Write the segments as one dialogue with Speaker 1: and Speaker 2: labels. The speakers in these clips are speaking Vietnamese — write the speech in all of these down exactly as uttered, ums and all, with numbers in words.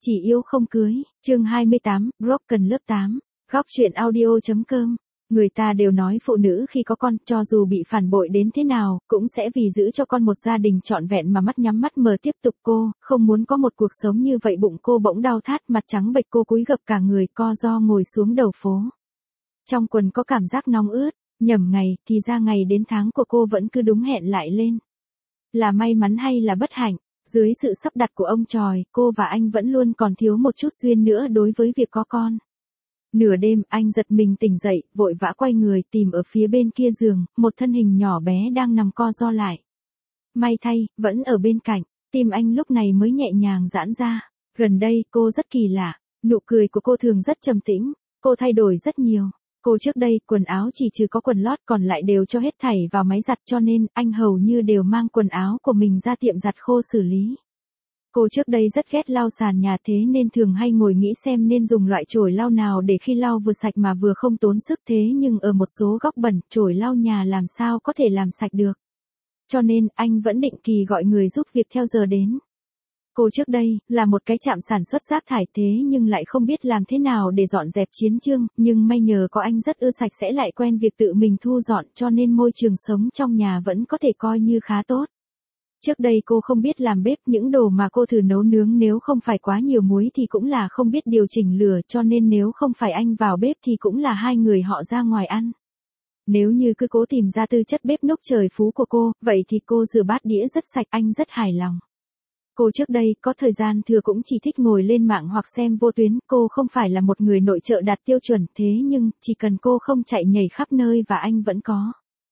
Speaker 1: Chỉ yêu không cưới, chương hai mươi tám, Broken lớp tám, góc truyện audio.com. Người ta đều nói phụ nữ khi có con, cho dù bị phản bội đến thế nào, cũng sẽ vì giữ cho con một gia đình trọn vẹn mà mắt nhắm mắt mở tiếp tục. Cô, không muốn có một cuộc sống như vậy. Bụng cô bỗng đau thắt, mặt trắng bệch, cô cúi gập cả người, co ro ngồi xuống đầu phố. Trong quần có cảm giác nóng ướt, nhầm ngày, thì ra ngày đến tháng của cô vẫn cứ đúng hẹn lại lên. Là may mắn hay là bất hạnh? Dưới sự sắp đặt của ông trời, cô và anh vẫn luôn còn thiếu một chút duyên nữa đối với việc có con. Nửa đêm, anh giật mình tỉnh dậy, vội vã quay người tìm ở phía bên kia giường, một thân hình nhỏ bé đang nằm co ro lại. May thay, vẫn ở bên cạnh, tim anh lúc này mới nhẹ nhàng giãn ra. Gần đây, cô rất kỳ lạ, nụ cười của cô thường rất trầm tĩnh, cô thay đổi rất nhiều. Cô trước đây, quần áo chỉ trừ có quần lót còn lại đều cho hết thảy vào máy giặt, cho nên, anh hầu như đều mang quần áo của mình ra tiệm giặt khô xử lý. Cô trước đây rất ghét lau sàn nhà, thế nên thường hay ngồi nghĩ xem nên dùng loại chổi lau nào để khi lau vừa sạch mà vừa không tốn sức, thế nhưng ở một số góc bẩn, chổi lau nhà làm sao có thể làm sạch được. Cho nên, anh vẫn định kỳ gọi người giúp việc theo giờ đến. Cô trước đây, là một cái trạm sản xuất rác thải, thế nhưng lại không biết làm thế nào để dọn dẹp chiến chương, nhưng may nhờ có anh rất ưa sạch sẽ lại quen việc tự mình thu dọn, cho nên môi trường sống trong nhà vẫn có thể coi như khá tốt. Trước đây cô không biết làm bếp, những đồ mà cô thử nấu nướng nếu không phải quá nhiều muối thì cũng là không biết điều chỉnh lửa, cho nên nếu không phải anh vào bếp thì cũng là hai người họ ra ngoài ăn. Nếu như cứ cố tìm ra tư chất bếp núc trời phú của cô, vậy thì cô rửa bát đĩa rất sạch, anh rất hài lòng. Cô trước đây, có thời gian thừa cũng chỉ thích ngồi lên mạng hoặc xem vô tuyến, cô không phải là một người nội trợ đạt tiêu chuẩn, thế nhưng, chỉ cần cô không chạy nhảy khắp nơi và anh vẫn có.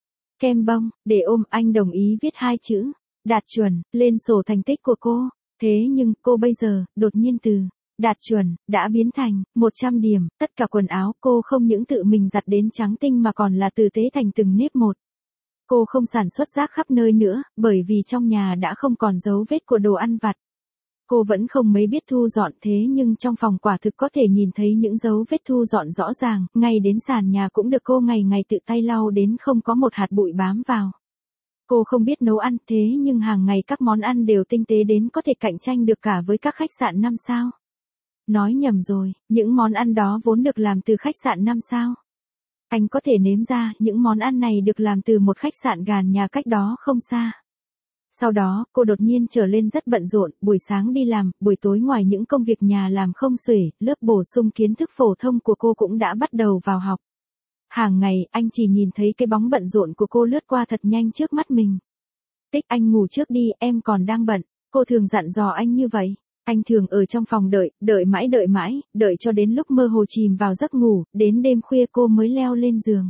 Speaker 1: Kem bông, để ôm, anh đồng ý viết hai chữ, đạt chuẩn, lên sổ thành tích của cô. Thế nhưng, cô bây giờ, đột nhiên từ đạt chuẩn, đã biến thành một trăm điểm, tất cả quần áo cô không những tự mình giặt đến trắng tinh mà còn là tử tế thành từng nếp một. Cô không sản xuất rác khắp nơi nữa, bởi vì trong nhà đã không còn dấu vết của đồ ăn vặt. Cô vẫn không mấy biết thu dọn, thế nhưng trong phòng quả thực có thể nhìn thấy những dấu vết thu dọn rõ ràng, ngay đến sàn nhà cũng được cô ngày ngày tự tay lau đến không có một hạt bụi bám vào. Cô không biết nấu ăn, thế nhưng hàng ngày các món ăn đều tinh tế đến có thể cạnh tranh được cả với các khách sạn năm sao. Nói nhầm rồi, những món ăn đó vốn được làm từ khách sạn năm sao. Anh có thể nếm ra, những món ăn này được làm từ một khách sạn gần nhà cách đó không xa. Sau đó, cô đột nhiên trở lên rất bận rộn, buổi sáng đi làm, buổi tối ngoài những công việc nhà làm không xuể, lớp bổ sung kiến thức phổ thông của cô cũng đã bắt đầu vào học. Hàng ngày, anh chỉ nhìn thấy cái bóng bận rộn của cô lướt qua thật nhanh trước mắt mình. Tích, anh ngủ trước đi, em còn đang bận. Cô thường dặn dò anh như vậy. Anh thường ở trong phòng đợi, đợi mãi đợi mãi, đợi cho đến lúc mơ hồ chìm vào giấc ngủ, đến đêm khuya cô mới leo lên giường.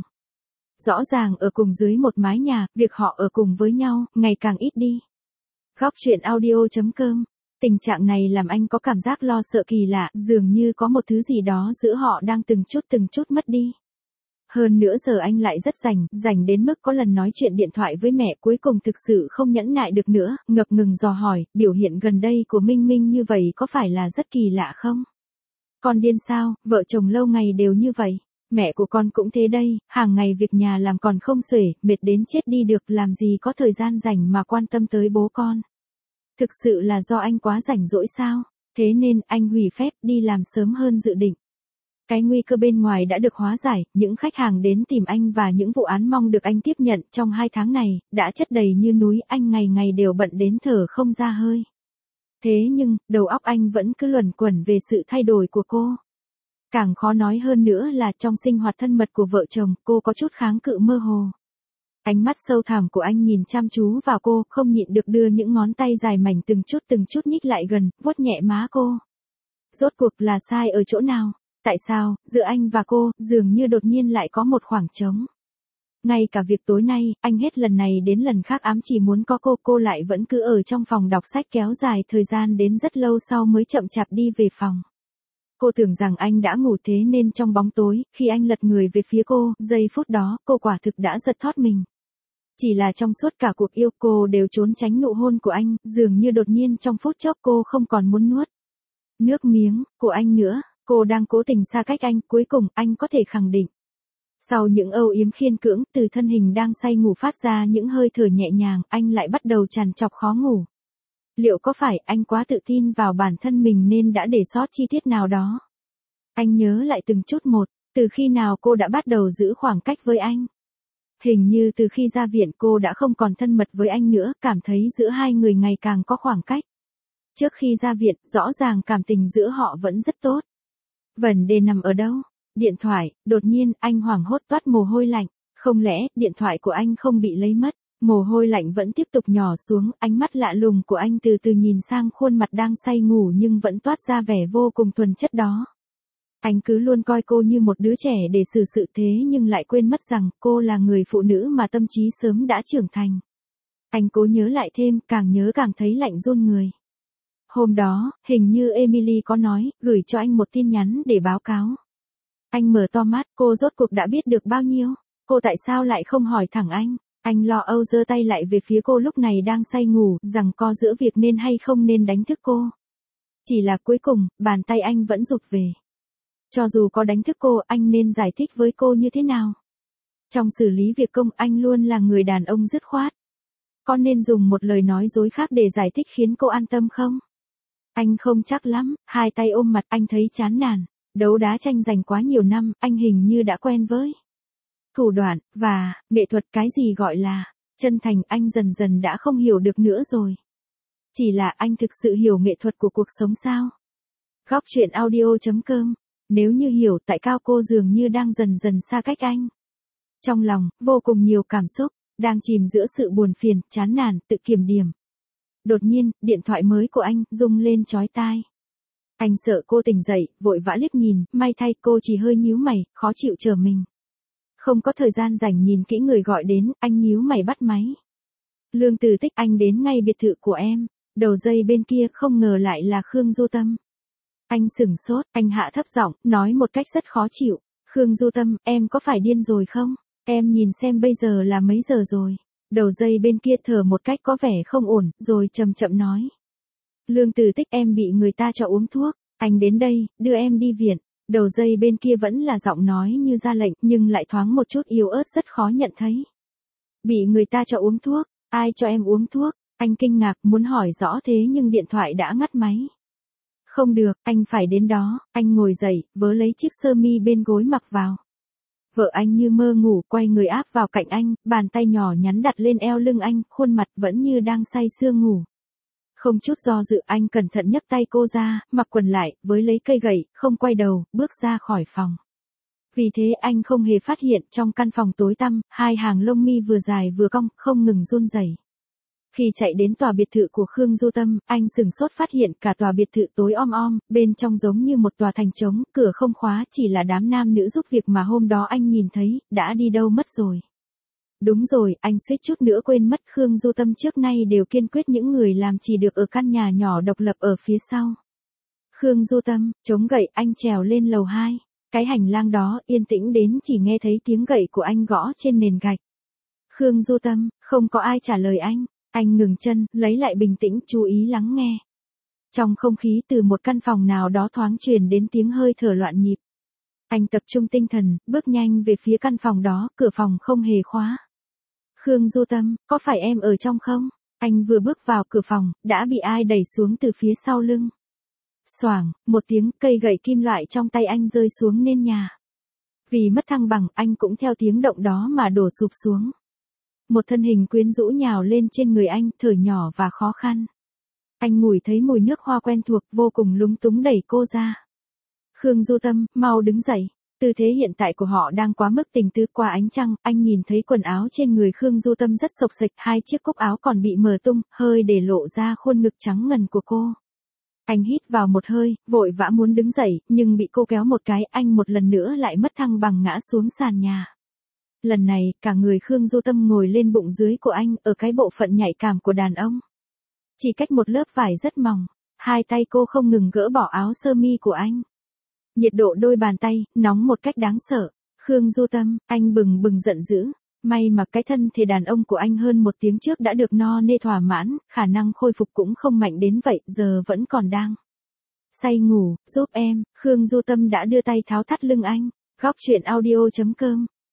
Speaker 1: Rõ ràng ở cùng dưới một mái nhà, việc họ ở cùng với nhau, ngày càng ít đi. Góc truyện audio.com. Tình trạng này làm anh có cảm giác lo sợ kỳ lạ, dường như có một thứ gì đó giữa họ đang từng chút từng chút mất đi. Hơn nữa giờ anh lại rất rảnh, rảnh đến mức có lần nói chuyện điện thoại với mẹ, cuối cùng thực sự không nhẫn nại được nữa, ngập ngừng dò hỏi, biểu hiện gần đây của Minh Minh như vậy có phải là rất kỳ lạ không? Con điên sao, vợ chồng lâu ngày đều như vậy. Mẹ của con cũng thế đây, hàng ngày việc nhà làm còn không xuể, mệt đến chết đi được, làm gì có thời gian rảnh mà quan tâm tới bố con. Thực sự là do anh quá rảnh rỗi sao? Thế nên, anh hủy phép đi làm sớm hơn dự định. Cái nguy cơ bên ngoài đã được hóa giải, những khách hàng đến tìm anh và những vụ án mong được anh tiếp nhận trong hai tháng này, đã chất đầy như núi, anh ngày ngày đều bận đến thở không ra hơi. Thế nhưng, đầu óc anh vẫn cứ luẩn quẩn về sự thay đổi của cô. Càng khó nói hơn nữa là trong sinh hoạt thân mật của vợ chồng, cô có chút kháng cự mơ hồ. Ánh mắt sâu thẳm của anh nhìn chăm chú vào cô, không nhịn được đưa những ngón tay dài mảnh từng chút từng chút nhích lại gần, vuốt nhẹ má cô. Rốt cuộc là sai ở chỗ nào? Tại sao, giữa anh và cô, dường như đột nhiên lại có một khoảng trống? Ngay cả việc tối nay, anh hết lần này đến lần khác ám chỉ muốn có cô, cô lại vẫn cứ ở trong phòng đọc sách kéo dài thời gian đến rất lâu sau mới chậm chạp đi về phòng. Cô tưởng rằng anh đã ngủ, thế nên trong bóng tối, khi anh lật người về phía cô, giây phút đó, cô quả thực đã giật thót mình. Chỉ là trong suốt cả cuộc yêu cô đều trốn tránh nụ hôn của anh, dường như đột nhiên trong phút chốc cô không còn muốn nuốt nước miếng của anh nữa. Cô đang cố tình xa cách anh, cuối cùng, anh có thể khẳng định. Sau những âu yếm khiên cưỡng, từ thân hình đang say ngủ phát ra những hơi thở nhẹ nhàng, anh lại bắt đầu trằn trọc khó ngủ. Liệu có phải anh quá tự tin vào bản thân mình nên đã để sót chi tiết nào đó? Anh nhớ lại từng chút một, từ khi nào cô đã bắt đầu giữ khoảng cách với anh? Hình như từ khi ra viện cô đã không còn thân mật với anh nữa, cảm thấy giữa hai người ngày càng có khoảng cách. Trước khi ra viện, rõ ràng cảm tình giữa họ vẫn rất tốt. Vấn đề nằm ở đâu? Điện thoại, đột nhiên, anh hoảng hốt toát mồ hôi lạnh. Không lẽ, điện thoại của anh không bị lấy mất? Mồ hôi lạnh vẫn tiếp tục nhỏ xuống, ánh mắt lạ lùng của anh từ từ nhìn sang khuôn mặt đang say ngủ nhưng vẫn toát ra vẻ vô cùng thuần chất đó. Anh cứ luôn coi cô như một đứa trẻ để xử sự thế nhưng lại quên mất rằng cô là người phụ nữ mà tâm trí sớm đã trưởng thành. Anh cố nhớ lại thêm, càng nhớ càng thấy lạnh run người. Hôm đó, hình như Emily có nói, gửi cho anh một tin nhắn để báo cáo. Anh mở to mắt, cô rốt cuộc đã biết được bao nhiêu? Cô tại sao lại không hỏi thẳng anh? Anh lo âu giơ tay lại về phía cô lúc này đang say ngủ, rằng co giữa việc nên hay không nên đánh thức cô. Chỉ là cuối cùng, bàn tay anh vẫn rụt về. Cho dù có đánh thức cô, anh nên giải thích với cô như thế nào? Trong xử lý việc công, anh luôn là người đàn ông dứt khoát. Có nên dùng một lời nói dối khác để giải thích khiến cô an tâm không? Anh không chắc lắm, hai tay ôm mặt, anh thấy chán nản. Đấu đá tranh giành quá nhiều năm, anh hình như đã quen với thủ đoạn, và, nghệ thuật. Cái gì gọi là chân thành, anh dần dần đã không hiểu được nữa rồi. Chỉ là anh thực sự hiểu nghệ thuật của cuộc sống sao? Góc truyện audio chấm com. Nếu như hiểu, tại sao cô dường như đang dần dần xa cách anh? Trong lòng, vô cùng nhiều cảm xúc, đang chìm giữa sự buồn phiền, chán nản, tự kiểm điểm. Đột nhiên, điện thoại mới của anh rung lên chói tai. Anh sợ cô tỉnh dậy, vội vã liếc nhìn, may thay cô chỉ hơi nhíu mày, khó chịu chờ mình. Không có thời gian rảnh nhìn kỹ người gọi đến, anh nhíu mày bắt máy. Lương Từ Tích, anh đến ngay biệt thự của em. Đầu dây bên kia không ngờ lại là Khương Du Tâm. Anh sửng sốt, anh hạ thấp giọng, nói một cách rất khó chịu. Khương Du Tâm, em có phải điên rồi không? Em nhìn xem bây giờ là mấy giờ rồi. Đầu dây bên kia thở một cách có vẻ không ổn, rồi chậm chậm nói. Lương Từ Tích, em bị người ta cho uống thuốc. Anh đến đây, đưa em đi viện. Đầu dây bên kia vẫn là giọng nói như ra lệnh, nhưng lại thoáng một chút yếu ớt rất khó nhận thấy. Bị người ta cho uống thuốc, ai cho em uống thuốc? Anh kinh ngạc muốn hỏi rõ thế nhưng điện thoại đã ngắt máy. Không được, anh phải đến đó. Anh ngồi dậy, vớ lấy chiếc sơ mi bên gối mặc vào. Vợ anh như mơ ngủ, quay người áp vào cạnh anh, bàn tay nhỏ nhắn đặt lên eo lưng anh, khuôn mặt vẫn như đang say sưa ngủ. Không chút do dự, anh cẩn thận nhấc tay cô ra, mặc quần lại, với lấy cây gậy, không quay đầu, bước ra khỏi phòng. Vì thế anh không hề phát hiện trong căn phòng tối tăm, hai hàng lông mi vừa dài vừa cong, không ngừng run rẩy. Khi chạy đến tòa biệt thự của Khương Du Tâm, anh sửng sốt phát hiện cả tòa biệt thự tối om om, bên trong giống như một tòa thành trống, cửa không khóa, chỉ là đám nam nữ giúp việc mà hôm đó anh nhìn thấy, đã đi đâu mất rồi. Đúng rồi, anh suýt chút nữa quên mất Khương Du Tâm trước nay đều kiên quyết những người làm chỉ được ở căn nhà nhỏ độc lập ở phía sau. Khương Du Tâm, chống gậy, anh trèo lên lầu hai. Cái hành lang đó yên tĩnh đến chỉ nghe thấy tiếng gậy của anh gõ trên nền gạch. Khương Du Tâm, không có ai trả lời anh. Anh ngừng chân, lấy lại bình tĩnh, chú ý lắng nghe. Trong không khí từ một căn phòng nào đó thoáng truyền đến tiếng hơi thở loạn nhịp. Anh tập trung tinh thần, bước nhanh về phía căn phòng đó, cửa phòng không hề khóa. Khương Du Tâm, có phải em ở trong không? Anh vừa bước vào cửa phòng, đã bị ai đẩy xuống từ phía sau lưng. Xoảng, một tiếng, cây gậy kim loại trong tay anh rơi xuống nền nhà. Vì mất thăng bằng, anh cũng theo tiếng động đó mà đổ sụp xuống. Một thân hình quyến rũ nhào lên trên người anh, thở nhỏ và khó khăn. Anh ngửi thấy mùi nước hoa quen thuộc, vô cùng lúng túng đẩy cô ra. Khương Du Tâm, mau đứng dậy. Tư thế hiện tại của họ đang quá mức tình tứ. Qua ánh trăng, anh nhìn thấy quần áo trên người Khương Du Tâm rất xộc xệch, hai chiếc cúc áo còn bị mở tung, hơi để lộ ra khuôn ngực trắng ngần của cô. Anh hít vào một hơi, vội vã muốn đứng dậy, nhưng bị cô kéo một cái, anh một lần nữa lại mất thăng bằng ngã xuống sàn nhà. Lần này, cả người Khương Du Tâm ngồi lên bụng dưới của anh, ở cái bộ phận nhạy cảm của đàn ông. Chỉ cách một lớp vải rất mỏng, hai tay cô không ngừng gỡ bỏ áo sơ mi của anh. Nhiệt độ đôi bàn tay, nóng một cách đáng sợ. Khương Du Tâm, anh bừng bừng giận dữ. May mà cái thân thể đàn ông của anh hơn một tiếng trước đã được no nê thỏa mãn, khả năng khôi phục cũng không mạnh đến vậy, giờ vẫn còn đang say ngủ. Giúp em, Khương Du Tâm đã đưa tay tháo thắt lưng anh. Góc truyện audio chấm com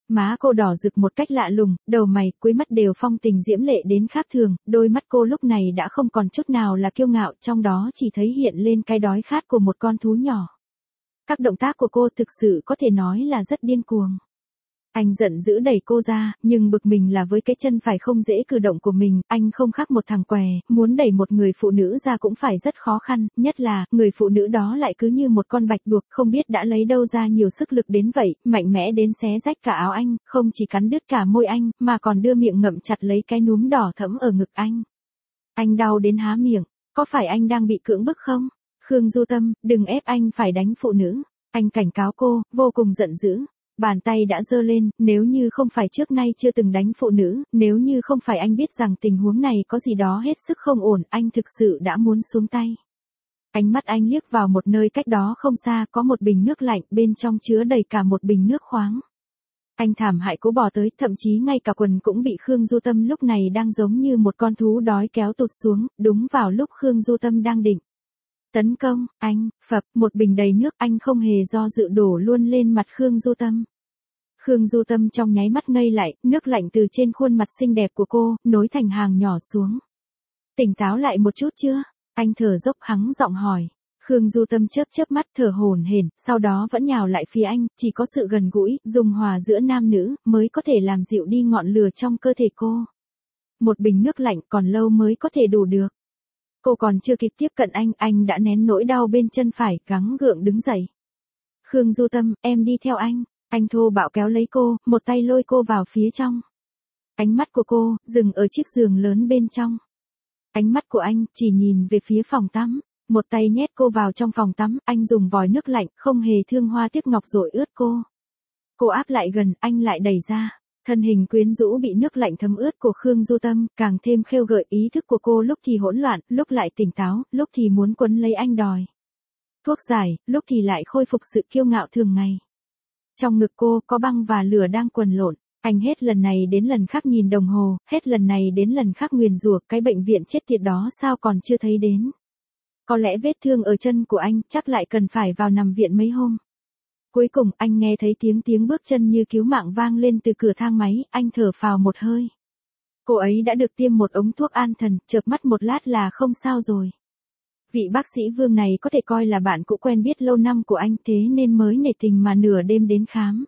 Speaker 1: Má cô đỏ rực một cách lạ lùng, đầu mày, cuối mắt đều phong tình diễm lệ đến khác thường, đôi mắt cô lúc này đã không còn chút nào là kiêu ngạo, trong đó chỉ thấy hiện lên cái đói khát của một con thú nhỏ. Các động tác của cô thực sự có thể nói là rất điên cuồng. Anh giận dữ đẩy cô ra, nhưng bực mình là với cái chân phải không dễ cử động của mình, anh không khác một thằng què, muốn đẩy một người phụ nữ ra cũng phải rất khó khăn, nhất là, người phụ nữ đó lại cứ như một con bạch tuộc, không biết đã lấy đâu ra nhiều sức lực đến vậy, mạnh mẽ đến xé rách cả áo anh, không chỉ cắn đứt cả môi anh, mà còn đưa miệng ngậm chặt lấy cái núm đỏ thẫm ở ngực anh. Anh đau đến há miệng, có phải anh đang bị cưỡng bức không? Khương Du Tâm, đừng ép anh phải đánh phụ nữ. Anh cảnh cáo cô, vô cùng giận dữ. Bàn tay đã giơ lên, nếu như không phải trước nay chưa từng đánh phụ nữ, nếu như không phải anh biết rằng tình huống này có gì đó hết sức không ổn, anh thực sự đã muốn xuống tay. Ánh mắt anh liếc vào một nơi cách đó không xa, có một bình nước lạnh, bên trong chứa đầy cả một bình nước khoáng. Anh thảm hại cố bò tới, thậm chí ngay cả quần cũng bị Khương Du Tâm lúc này đang giống như một con thú đói kéo tụt xuống, đúng vào lúc Khương Du Tâm đang định tấn công, anh, phập, một bình đầy nước, anh không hề do dự đổ luôn lên mặt Khương Du Tâm. Khương Du Tâm trong nháy mắt ngây lại, nước lạnh từ trên khuôn mặt xinh đẹp của cô, nối thành hàng nhỏ xuống. Tỉnh táo lại một chút chưa? Anh thở dốc hắng giọng hỏi. Khương Du Tâm chớp chớp mắt thở hổn hển, sau đó vẫn nhào lại phía anh, chỉ có sự gần gũi, dung hòa giữa nam nữ, mới có thể làm dịu đi ngọn lửa trong cơ thể cô. Một bình nước lạnh còn lâu mới có thể đủ được. Cô còn chưa kịp tiếp cận anh, anh đã nén nỗi đau bên chân phải, gắng gượng đứng dậy. Khương Du Tâm, em đi theo anh. Anh thô bạo kéo lấy cô, một tay lôi cô vào phía trong. Ánh mắt của cô, dừng ở chiếc giường lớn bên trong. Ánh mắt của anh, chỉ nhìn về phía phòng tắm. Một tay nhét cô vào trong phòng tắm, anh dùng vòi nước lạnh, không hề thương hoa tiếc ngọc rồi ướt cô. Cô áp lại gần, anh lại đẩy ra. Thân hình quyến rũ bị nước lạnh thấm ướt của Khương Du Tâm, càng thêm khêu gợi ý thức của cô lúc thì hỗn loạn, lúc lại tỉnh táo, lúc thì muốn quấn lấy anh đòi thuốc giải, lúc thì lại khôi phục sự kiêu ngạo thường ngày. Trong ngực cô có băng và lửa đang quần lộn, anh hết lần này đến lần khác nhìn đồng hồ, hết lần này đến lần khác nguyền rủa cái bệnh viện chết tiệt đó sao còn chưa thấy đến. Có lẽ vết thương ở chân của anh chắc lại cần phải vào nằm viện mấy hôm. Cuối cùng anh nghe thấy tiếng tiếng bước chân như cứu mạng vang lên từ cửa thang máy, anh thở phào một hơi. Cô ấy đã được tiêm một ống thuốc an thần, chợp mắt một lát là không sao rồi. Vị bác sĩ Vương này có thể coi là bạn cũ quen biết lâu năm của anh, thế nên mới nể tình mà nửa đêm đến khám.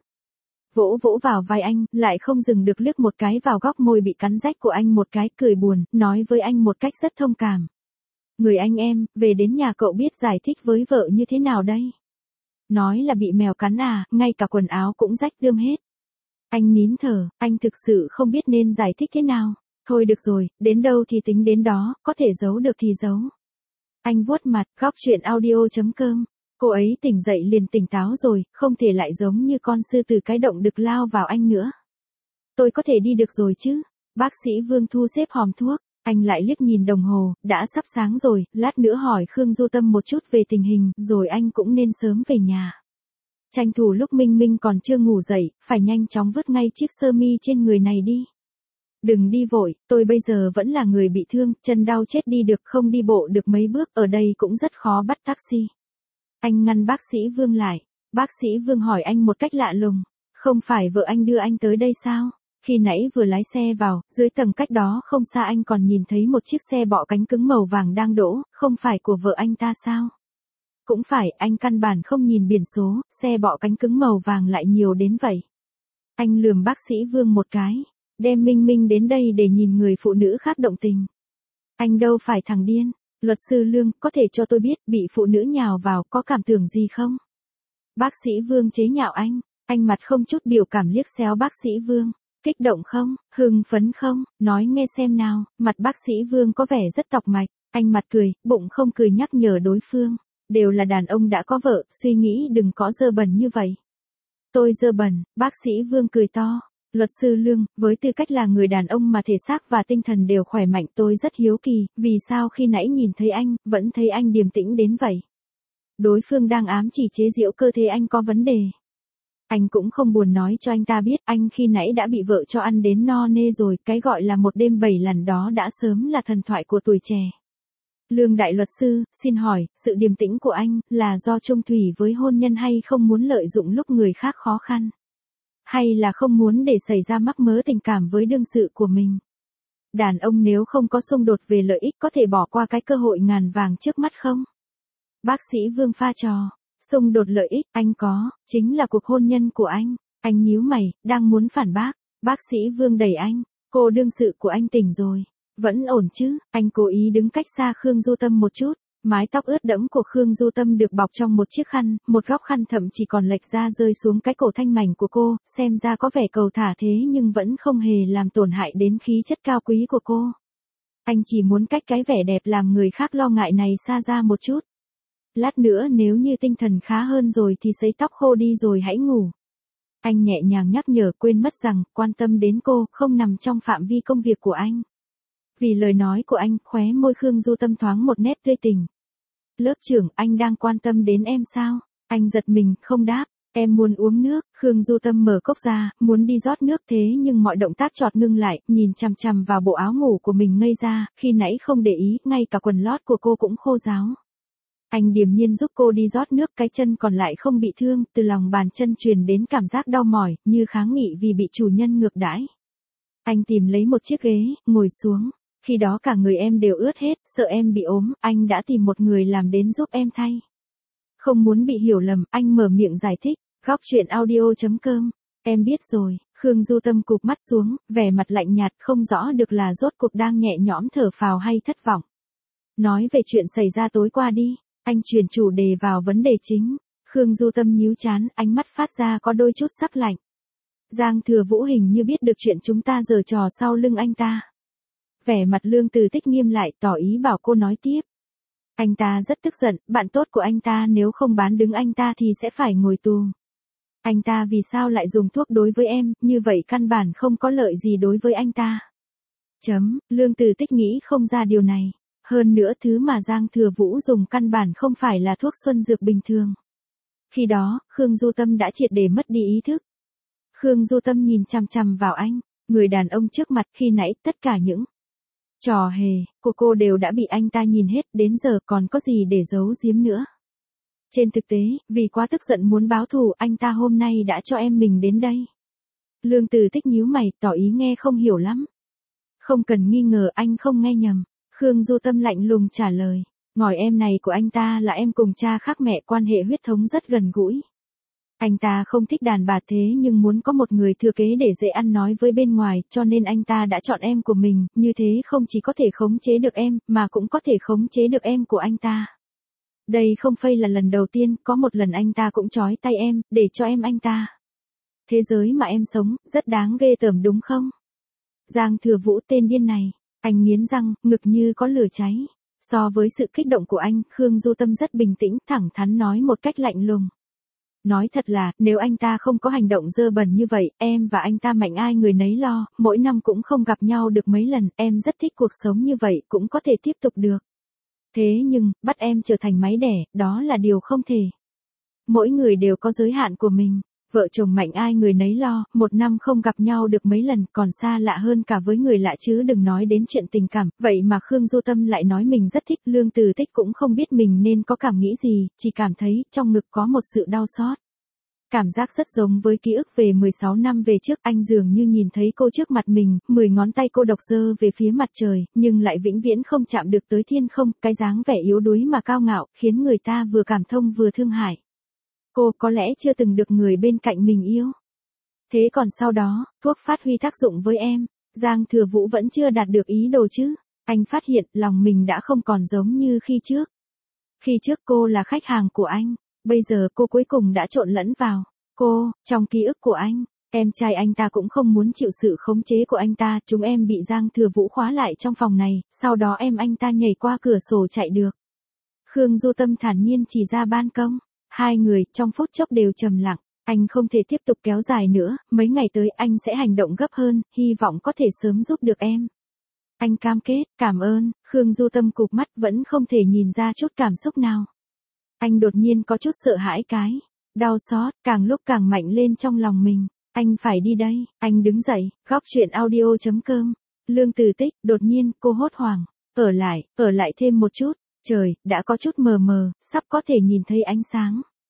Speaker 1: Vỗ vỗ vào vai anh, lại không dừng được liếc một cái vào góc môi bị cắn rách của anh một cái, cười buồn, nói với anh một cách rất thông cảm. Người anh em, về đến nhà cậu biết giải thích với vợ như thế nào đây? Nói là bị mèo cắn à, ngay cả quần áo cũng rách tươm hết. Anh nín thở, anh thực sự không biết nên giải thích thế nào. Thôi được rồi, đến đâu thì tính đến đó, có thể giấu được thì giấu. Anh vuốt mặt, góc chuyện audio chấm com. Cô ấy tỉnh dậy liền tỉnh táo rồi, không thể lại giống như con sư tử cái động đực lao vào anh nữa. Tôi có thể đi được rồi chứ? Bác sĩ Vương thu xếp hòm thuốc. Anh lại liếc nhìn đồng hồ, đã sắp sáng rồi, lát nữa hỏi Khương Du Tâm một chút về tình hình, rồi anh cũng nên sớm về nhà. Tranh thủ lúc Minh Minh còn chưa ngủ dậy, phải nhanh chóng vứt ngay chiếc sơ mi trên người này đi. Đừng đi vội, tôi bây giờ vẫn là người bị thương, chân đau chết đi được, không đi bộ được mấy bước, ở đây cũng rất khó bắt taxi. Anh ngăn bác sĩ Vương lại. Bác sĩ Vương hỏi anh một cách lạ lùng, không phải vợ anh đưa anh tới đây sao? Khi nãy vừa lái xe vào, dưới tầng cách đó không xa anh còn nhìn thấy một chiếc xe bọ cánh cứng màu vàng đang đỗ, không phải của vợ anh ta sao? Cũng phải, anh căn bản không nhìn biển số, xe bọ cánh cứng màu vàng lại nhiều đến vậy. Anh lườm bác sĩ Vương một cái, đem Minh Minh đến đây để nhìn người phụ nữ khác động tình. Anh đâu phải thằng điên. Luật sư Lương, có thể cho tôi biết, bị phụ nữ nhào vào, có cảm tưởng gì không? Bác sĩ Vương chế nhạo anh, anh mặt không chút biểu cảm liếc xéo bác sĩ Vương. Kích động không? Hưng phấn không? Nói nghe xem nào. Mặt bác sĩ Vương có vẻ rất tọc mạch. Anh mặt cười, bụng không cười nhắc nhở đối phương. Đều là đàn ông đã có vợ, suy nghĩ đừng có dơ bẩn như vậy. Tôi dơ bẩn, bác sĩ Vương cười to. Luật sư Lương, với tư cách là người đàn ông mà thể xác và tinh thần đều khỏe mạnh, tôi rất hiếu kỳ, vì sao khi nãy nhìn thấy anh, vẫn thấy anh điềm tĩnh đến vậy? Đối phương đang ám chỉ chế giễu cơ thể anh có vấn đề. Anh cũng không buồn nói cho anh ta biết, anh khi nãy đã bị vợ cho ăn đến no nê rồi, cái gọi là một đêm bảy lần đó đã sớm là thần thoại của tuổi trẻ. Lương đại luật sư, xin hỏi, sự điềm tĩnh của anh, là do chung thủy với hôn nhân hay không muốn lợi dụng lúc người khác khó khăn? Hay là không muốn để xảy ra mắc mớ tình cảm với đương sự của mình? Đàn ông nếu không có xung đột về lợi ích có thể bỏ qua cái cơ hội ngàn vàng trước mắt không? Bác sĩ Vương pha trò. Xung đột lợi ích, anh có, chính là cuộc hôn nhân của anh. Anh nhíu mày, đang muốn phản bác. Bác sĩ Vương đẩy anh. Cô đương sự của anh tỉnh rồi. Vẫn ổn chứ? Anh cố ý đứng cách xa Khương Du Tâm một chút. Mái tóc ướt đẫm của Khương Du Tâm được bọc trong một chiếc khăn, một góc khăn thậm chỉ còn lệch ra rơi xuống cái cổ thanh mảnh của cô, xem ra có vẻ cầu thả thế nhưng vẫn không hề làm tổn hại đến khí chất cao quý của cô. Anh chỉ muốn cách cái vẻ đẹp làm người khác lo ngại này xa ra một chút. Lát nữa nếu như tinh thần khá hơn rồi thì sấy tóc khô đi rồi hãy ngủ. Anh nhẹ nhàng nhắc nhở, quên mất rằng, quan tâm đến cô, không nằm trong phạm vi công việc của anh. Vì lời nói của anh, khóe môi Khương Du Tâm thoáng một nét tươi tỉnh. Lớp trưởng, anh đang quan tâm đến em sao? Anh giật mình, không đáp. Em muốn uống nước. Khương Du Tâm mở cốc ra, muốn đi rót nước thế nhưng mọi động tác chợt ngưng lại, nhìn chằm chằm vào bộ áo ngủ của mình ngây ra, khi nãy không để ý, ngay cả quần lót của cô cũng khô ráo. Anh điềm nhiên giúp cô đi rót nước, cái chân còn lại không bị thương, từ lòng bàn chân truyền đến cảm giác đau mỏi, như kháng nghị vì bị chủ nhân ngược đãi. Anh tìm lấy một chiếc ghế, ngồi xuống. Khi đó cả người em đều ướt hết, sợ em bị ốm, anh đã tìm một người làm đến giúp em thay. Không muốn bị hiểu lầm, anh mở miệng giải thích. Góc chuyện audio chấm com. Em biết rồi. Khương Du Tâm cụp mắt xuống, vẻ mặt lạnh nhạt, không rõ được là rốt cuộc đang nhẹ nhõm thở phào hay thất vọng. Nói về chuyện xảy ra tối qua đi. Anh chuyển chủ đề vào vấn đề chính. Khương Du Tâm nhíu chán, ánh mắt phát ra có đôi chút sắc lạnh. Giang Thừa Vũ hình như biết được chuyện chúng ta giở trò sau lưng anh ta. Vẻ mặt Lương Từ Tích nghiêm lại, tỏ ý bảo cô nói tiếp. Anh ta rất tức giận, bạn tốt của anh ta nếu không bán đứng anh ta thì sẽ phải ngồi tù. Anh ta vì sao lại dùng thuốc đối với em, như vậy căn bản không có lợi gì đối với anh ta. Chấm, Lương Từ Tích nghĩ không ra điều này. Hơn nữa thứ mà Giang Thừa Vũ dùng căn bản không phải là thuốc xuân dược bình thường. Khi đó, Khương Du Tâm đã triệt để mất đi ý thức. Khương Du Tâm nhìn chằm chằm vào anh, người đàn ông trước mặt, khi nãy tất cả những trò hề của cô đều đã bị anh ta nhìn hết, đến giờ còn có gì để giấu giếm nữa. Trên thực tế, vì quá tức giận muốn báo thù, anh ta hôm nay đã cho em mình đến đây. Lương Từ Tích nhíu mày, tỏ ý nghe không hiểu lắm. Không cần nghi ngờ, anh không nghe nhầm. Khương Du Tâm lạnh lùng trả lời. Ngòi em này của anh ta là em cùng cha khác mẹ, quan hệ huyết thống rất gần gũi. Anh ta không thích đàn bà thế nhưng muốn có một người thừa kế để dễ ăn nói với bên ngoài, cho nên anh ta đã chọn em của mình, như thế không chỉ có thể khống chế được em, mà cũng có thể khống chế được em của anh ta. Đây không phải là lần đầu tiên, có một lần anh ta cũng trói tay em, để cho em anh ta. Thế giới mà em sống, rất đáng ghê tởm đúng không? Giang Thừa Vũ tên điên này. Anh nghiến răng, ngực như có lửa cháy. So với sự kích động của anh, Khương Du Tâm rất bình tĩnh, thẳng thắn nói một cách lạnh lùng. Nói thật là, nếu anh ta không có hành động dơ bẩn như vậy, em và anh ta mạnh ai người nấy lo, mỗi năm cũng không gặp nhau được mấy lần, em rất thích cuộc sống như vậy, cũng có thể tiếp tục được. Thế nhưng, bắt em trở thành máy đẻ, đó là điều không thể. Mỗi người đều có giới hạn của mình. Vợ chồng mạnh ai người nấy lo, một năm không gặp nhau được mấy lần, còn xa lạ hơn cả với người lạ chứ đừng nói đến chuyện tình cảm, vậy mà Khương Du Tâm lại nói mình rất thích. Lương Từ Tích cũng không biết mình nên có cảm nghĩ gì, chỉ cảm thấy trong ngực có một sự đau xót. Cảm giác rất giống với ký ức về mười sáu năm về trước, anh dường như nhìn thấy cô trước mặt mình, mười ngón tay cô độc giơ về phía mặt trời, nhưng lại vĩnh viễn không chạm được tới thiên không, cái dáng vẻ yếu đuối mà cao ngạo, khiến người ta vừa cảm thông vừa thương hại. Cô có lẽ chưa từng được người bên cạnh mình yêu. Thế còn sau đó, thuốc phát huy tác dụng với em, Giang Thừa Vũ vẫn chưa đạt được ý đồ chứ. Anh phát hiện lòng mình đã không còn giống như khi trước. Khi trước cô là khách hàng của anh, bây giờ cô cuối cùng đã trộn lẫn vào. Cô, trong ký ức của anh, em trai anh ta cũng không muốn chịu sự khống chế của anh ta. Chúng em bị Giang Thừa Vũ khóa lại trong phòng này, sau đó em anh ta nhảy qua cửa sổ chạy được. Khương Du Tâm thản nhiên chỉ ra ban công. Hai người, trong phút chốc đều trầm lặng. Anh không thể tiếp tục kéo dài nữa, mấy ngày tới anh sẽ hành động gấp hơn, hy vọng có thể sớm giúp được em. Anh cam kết, cảm ơn. Khương Du Tâm cụp mắt vẫn không thể nhìn ra chút cảm xúc nào. Anh đột nhiên có chút sợ hãi cái. Đau xót, càng lúc càng mạnh lên trong lòng mình. Anh phải đi đây. Anh đứng dậy, góc chuyện audio chấm com. Lương Từ Tích, đột nhiên, cô hốt hoảng. Ở lại, ở lại thêm một chút. Trời, đã có chút mờ mờ, sắp có thể nhìn thấy ánh sáng.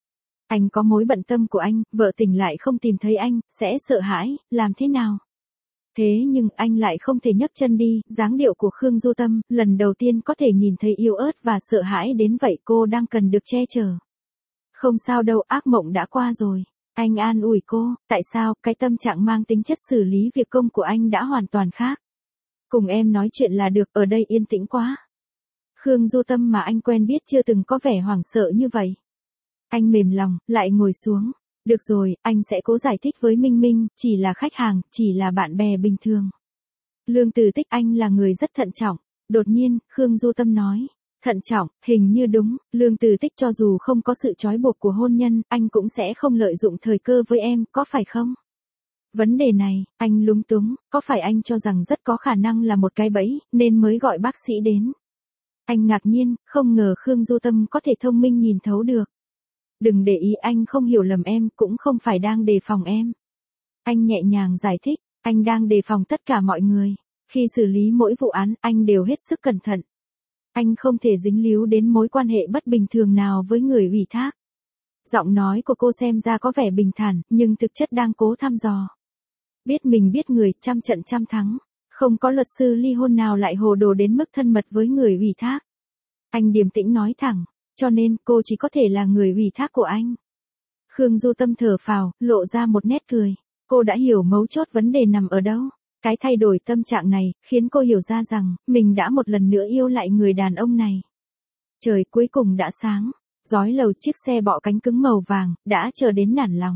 Speaker 1: Anh có mối bận tâm của anh, vợ tỉnh lại không tìm thấy anh, sẽ sợ hãi, làm thế nào? Thế nhưng anh lại không thể nhấc chân đi, dáng điệu của Khương Du Tâm, lần đầu tiên có thể nhìn thấy yếu ớt và sợ hãi đến vậy, cô đang cần được che chở. Không sao đâu, ác mộng đã qua rồi. Anh an ủi cô, tại sao, cái tâm trạng mang tính chất xử lý việc công của anh đã hoàn toàn khác. Cùng em nói chuyện là được, ở đây yên tĩnh quá. Khương Du Tâm mà anh quen biết chưa từng có vẻ hoảng sợ như vậy. Anh mềm lòng, lại ngồi xuống. Được rồi, anh sẽ cố giải thích với Minh Minh, chỉ là khách hàng, chỉ là bạn bè bình thường. Lương Từ Tích, anh là người rất thận trọng. Đột nhiên, Khương Du Tâm nói. Thận trọng, hình như đúng, Lương Từ Tích cho dù không có sự trói buộc của hôn nhân, anh cũng sẽ không lợi dụng thời cơ với em, có phải không? Vấn đề này, anh lúng túng, có phải anh cho rằng rất có khả năng là một cái bẫy, nên mới gọi bác sĩ đến? Anh ngạc nhiên, không ngờ Khương Du Tâm có thể thông minh nhìn thấu được. Đừng để ý, anh không hiểu lầm em, cũng không phải đang đề phòng em. Anh nhẹ nhàng giải thích, anh đang đề phòng tất cả mọi người. Khi xử lý mỗi vụ án, anh đều hết sức cẩn thận. Anh không thể dính líu đến mối quan hệ bất bình thường nào với người ủy thác. Giọng nói của cô xem ra có vẻ bình thản, nhưng thực chất đang cố thăm dò. Biết mình biết người, trăm trận trăm thắng. Không có luật sư ly hôn nào lại hồ đồ đến mức thân mật với người ủy thác. Anh điềm tĩnh nói thẳng, cho nên cô chỉ có thể là người ủy thác của anh. Khương Du Tâm thở phào, lộ ra một nét cười. Cô đã hiểu mấu chốt vấn đề nằm ở đâu. Cái thay đổi tâm trạng này, khiến cô hiểu ra rằng, mình đã một lần nữa yêu lại người đàn ông này. Trời cuối cùng đã sáng, dói lầu chiếc xe bọ cánh cứng màu vàng, đã chờ đến nản lòng.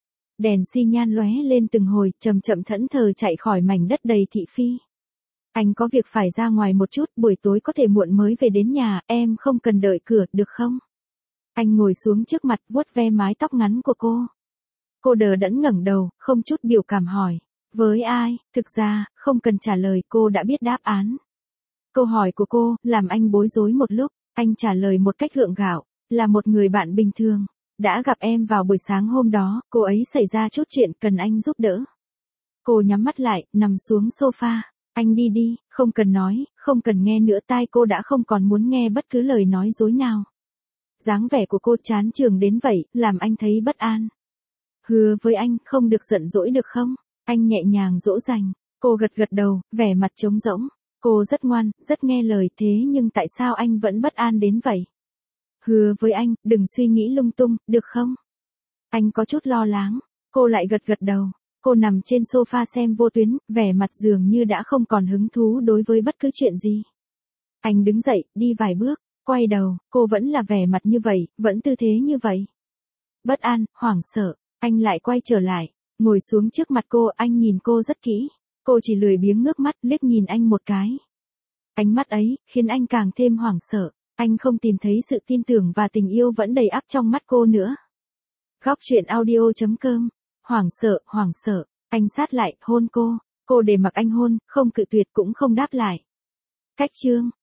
Speaker 1: Đèn xi nhan lóe lên từng hồi, chậm chậm thẫn thờ chạy khỏi mảnh đất đầy thị phi. Anh có việc phải ra ngoài một chút, buổi tối có thể muộn mới về đến nhà, em không cần đợi cửa, được không? Anh ngồi xuống trước mặt, vuốt ve mái tóc ngắn của cô. Cô đờ đẫn ngẩng đầu, không chút biểu cảm hỏi. Với ai? Thực ra, không cần trả lời, cô đã biết đáp án. Câu hỏi của cô, làm anh bối rối một lúc, anh trả lời một cách gượng gạo, là một người bạn bình thường. Đã gặp em vào buổi sáng hôm đó, cô ấy xảy ra chút chuyện cần anh giúp đỡ. Cô nhắm mắt lại, nằm xuống sofa. Anh đi đi, không cần nói, không cần nghe nữa, tai cô đã không còn muốn nghe bất cứ lời nói dối nào. Dáng vẻ của cô chán chường đến vậy, làm anh thấy bất an. Hứa với anh, không được giận dỗi được không? Anh nhẹ nhàng dỗ dành. Cô gật gật đầu, vẻ mặt trống rỗng. Cô rất ngoan, rất nghe lời, thế nhưng tại sao anh vẫn bất an đến vậy? Hứa với anh, đừng suy nghĩ lung tung, được không? Anh có chút lo lắng. Cô lại gật gật đầu. Cô nằm trên sofa xem vô tuyến, vẻ mặt dường như đã không còn hứng thú đối với bất cứ chuyện gì. Anh đứng dậy, đi vài bước, quay đầu, cô vẫn là vẻ mặt như vậy, vẫn tư thế như vậy. Bất an, hoảng sợ, anh lại quay trở lại, ngồi xuống trước mặt cô, anh nhìn cô rất kỹ. Cô chỉ lười biếng ngước mắt, liếc nhìn anh một cái. Ánh mắt ấy, khiến anh càng thêm hoảng sợ, anh không tìm thấy sự tin tưởng và tình yêu vẫn đầy ắp trong mắt cô nữa. Góc truyện audio chấm com. Hoảng sợ, hoảng sợ, anh sát lại, hôn cô, cô để mặc anh hôn, không cự tuyệt cũng không đáp lại. Cách chương